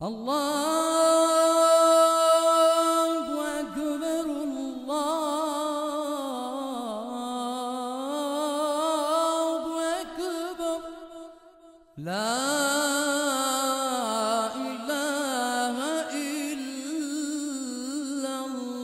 الله أكبر الله أكبر لا إله إلا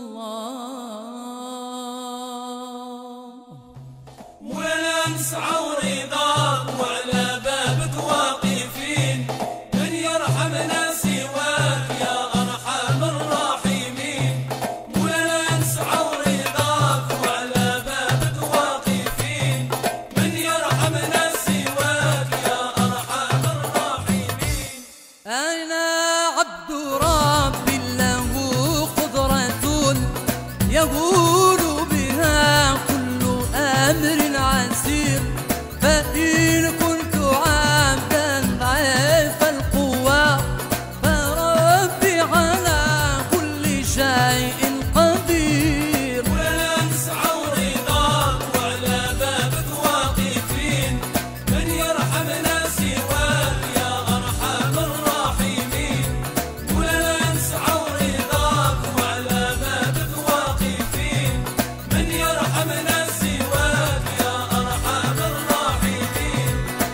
الله. ولا نسعى ورضاك وعلى بابك واقفين، من يرحمنا سواك يا أرحم الراحمين. ولا نسعى ورضاك وعلى بابك واقفين، من يرحمنا سواك يا أرحم الراحمين. أنا عبد ربي له قدرة يقول بها كل أمر عسير، فإن كنت عبدا ضعيف القوى فربي على كل شيء قدير. ولا نسعى ورضاك وعلى بابك واقفين، من يرحمنا سواك يا أرحم الراحمين. ولا نسعى ورضاك وعلى بابك واقفين، من يرحمنا سواك يا أرحم الراحمين.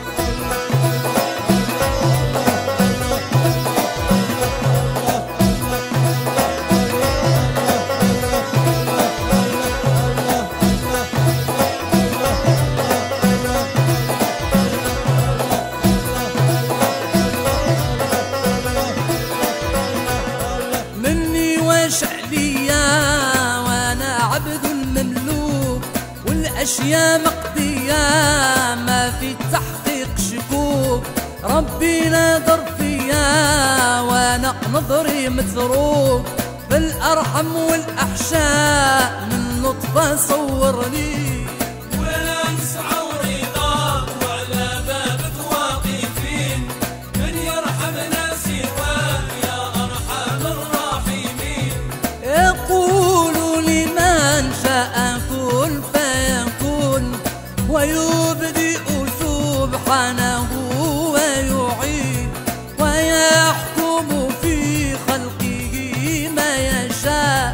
مني وش عليا وانا عبد مملوك، والاشياء مقضيه ما في تحقيق شكوك. ربي نادر فيا وانا نظري متروك، بالارحم والاحشاء من نطفه صورني. ولا نسعى ورضاك وعلى بابك واقفين، من يرحمنا سواك يا أرحم الراحمين. يقول لمن شاء كن فيكون، ويبدئ سبحانه ويعيد، ويحكم في خلقه ما يشاء،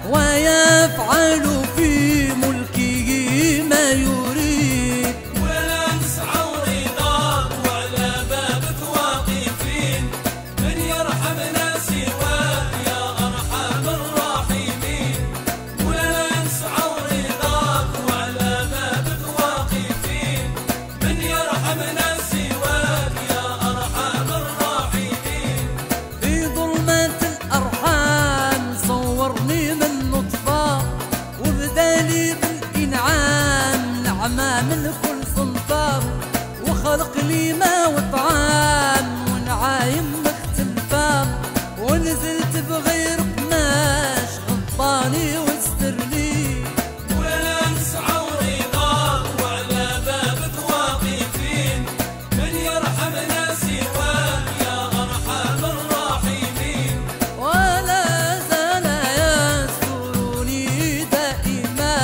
ويفعل في ملكه ما يريد. ولا نسعى ورضاك وعلى بابك واقفين، من يرحمنا سواك يا أرحم الراحمين. ولا نسعى ورضاك وعلى بابك واقفين، من يرحمنا سواك يا أرحم الراحمين. في ظلمات الأرحام صورني من نطفة، وبدالي بالإنعام نعمة من كل صنفار، وخلق لي ماء وطعام ونعايم مختلفة، ونزلت بغير قماش غطاني واسترني. ولا نسعى ورضاك وعلى بابك واقفين، من يرحمنا سواك يا أرحم الراحمين. ولا زال يسترني دائما،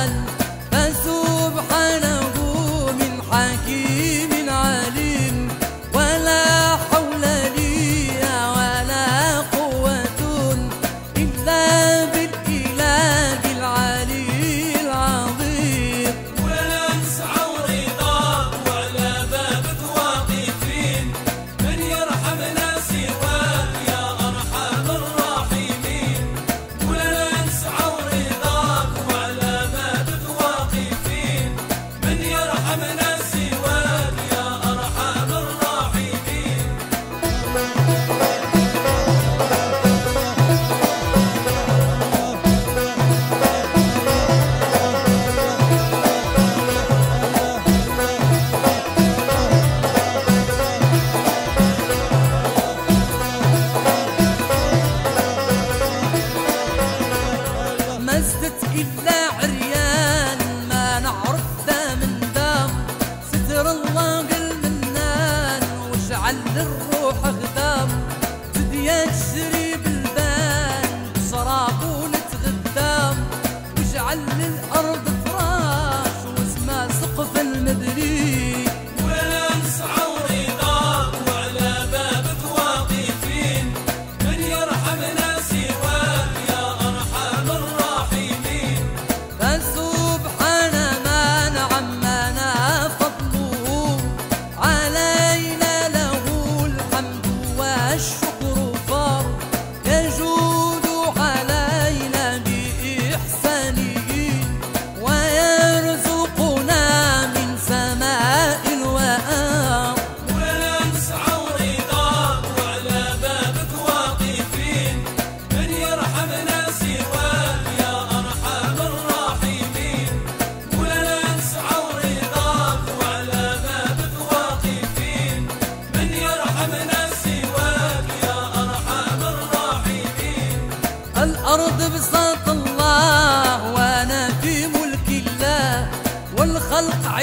فسبحانه من حكيم عليم. ولا حول لي ولا قوة إلا بالإله العلي العظيم. ولا نسعى ورضاك وعلى بابك واقفين، من يرحمنا سواك يا أرحم الراحمين. ولا نسعى ورضاك وعلى بابك واقفين، من يرحمنا سواك يا أرحم الراحمين. ما زدت إلا عريان ما نعرف ذا من ذا، ستر الله قل منان وشعل الروح غدام. تديا تجري بالبان بشراب ونتغدام، وجعل للأرض فراش واسمه سقف المبني. ولا نسعى ورضاك وعلى بابك واقفين،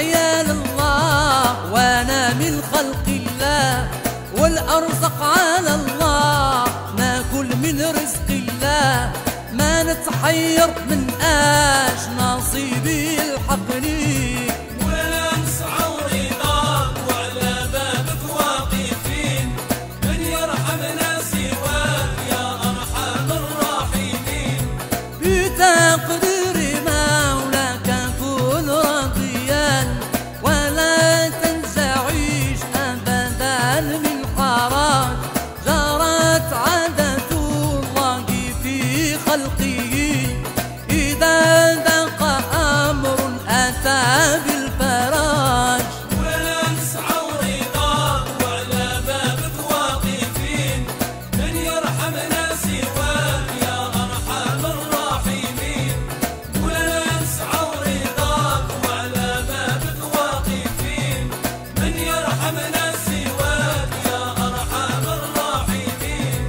عيال الله وانا من خلق الله، والارزق على الله ناكل من رزق الله، ما نتحير من اش نصيبي يلحقني. ولا نسعى ورضاك وعلى بابك واقفين، من يرحمنا سواك يا ارحم الراحمين. بتقدير مولاك كن راضيا، ولا تنزعج ابدا من حراج، جرت عادة الله في خلقه، إذا ضاق أمر أتى بالفراج. ولا نسعى ورضاك وعلى بابك واقفين، من يرحمنا سواك يا أرحم الراحمين. ولا نسعى ورضاك وعلى بابك واقفين، من يرحمنا سواك يا أرحم الراحمين.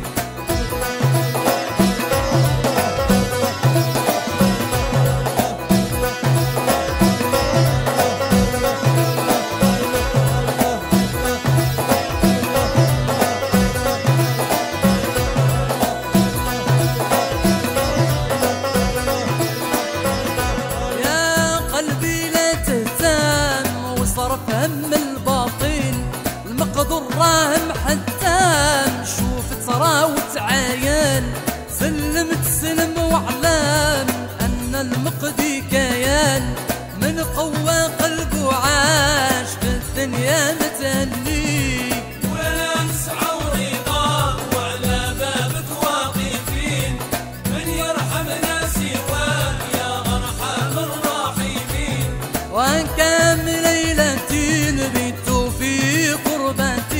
يا قلبي لا تهتم واصرف هم الباطن، المقدور راه محتام، شوف ترى وتعاين، سلم تسلم واعلم ان المقدي كيان، من قوى قلبه عاش في الدنيا متهني. ولا نسعى ورضاك وعلى بابك واقفين، من يرحمنا سواك يا أرحم الراحمين. وكم ليلة بت في قربة،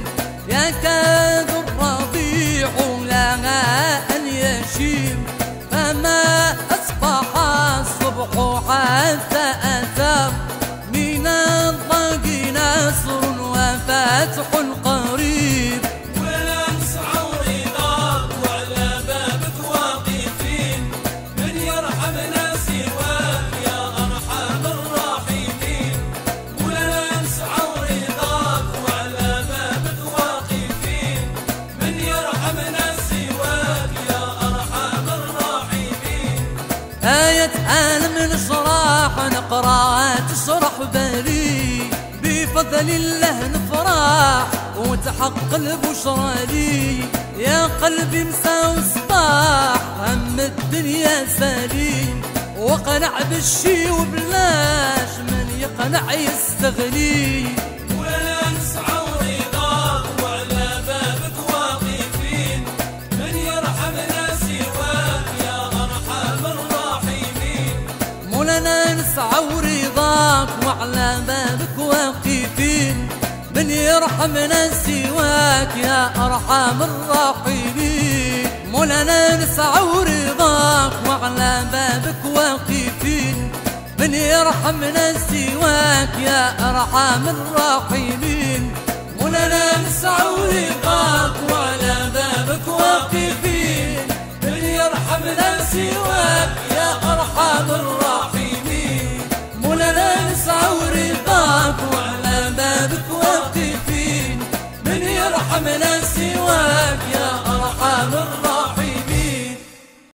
يكاد الربيع لها أن يشيم، فما أصبح الصبح حتى أتى، من الله نصر وفتح قريب. ولا نسعى ورضاك وعلى بابك واقفين، من يرحمنا سواك يا أرحم الراحمين. ولا نسعى ورضاك وعلى بابك واقفين، من يرحمنا سواك يا أرحم الراحمين. آية عالم نشرح نقرأ تشرح بالي، بفضل الله نفرح وتحقق البشرى لي، يا قلبي مساوي صباح هم الدنيا سليم، وقنع بالشي وبلاش من يقنع يستغني. ولا نسعى ورضاك وعلى بابك واقفين، من يرحمنا سواك يا أرحم الراحمين. مولانا نسعى ورضاك وعلى بابك واقفين، من يرحمنا سواك يا أرحم الراحمين. مولانا نسعى ورضاك وعلى بابك واقفين، من يرحمنا سواك يا أرحم الراحمين. مولانا نسعى ورضاك وعلى بابك واقفين، من يرحمنا سواك يا